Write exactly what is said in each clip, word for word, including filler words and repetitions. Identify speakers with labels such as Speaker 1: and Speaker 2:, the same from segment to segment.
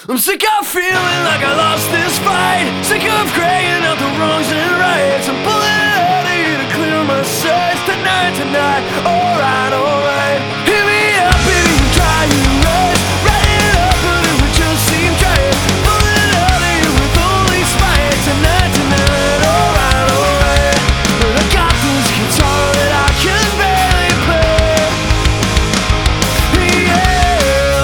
Speaker 1: I'm sick of feeling like I lost this fight. Sick of crying out the wrongs and rights. I'm pulling out of here to clear my sights. Tonight, tonight, alright, alright. Hit me up, baby, you try your best. Write it up, but it would just seem tight. Pulling out of here with only spite. Tonight, tonight, alright, alright. But I got this guitar that I can barely play. Yeah,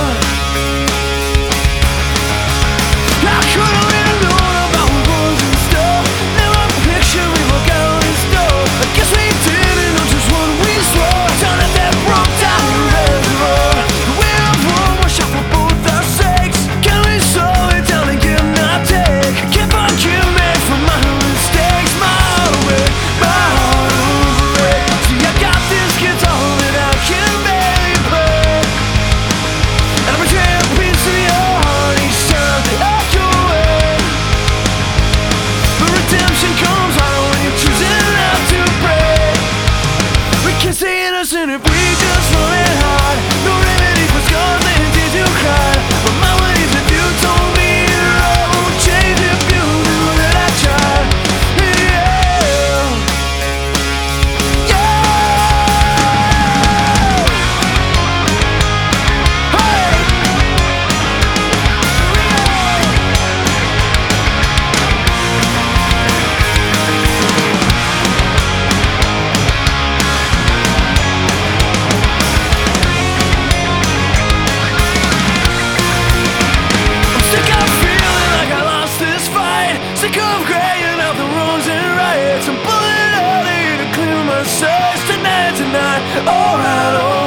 Speaker 1: I could've really known about wars and stuff. Never pictured we were going slow. I guess we didn't know just what we swore. Down at that broke down reservoir. We're a war, we're shot for both our sakes. Can we slow it down and give not take? Can't forgive me for my mistakes. My heart away, my heart over it. See, I got this guitar that I can barely play, and I betray a piece of your heart each time I go away. But redemption comes right when you're choosing not to break. We can stay innocent if we just run it hard. No remedy for scars and tears you cried. But my ways if you told me that I won't change if you knew that I tried. Yeah, yeah. Hey. I'm sick of feeling like I lost this fight. Sick of crying out the wrongs and rights. I'm pulling out of here to clear my sights. Tonight, tonight, alright, alright.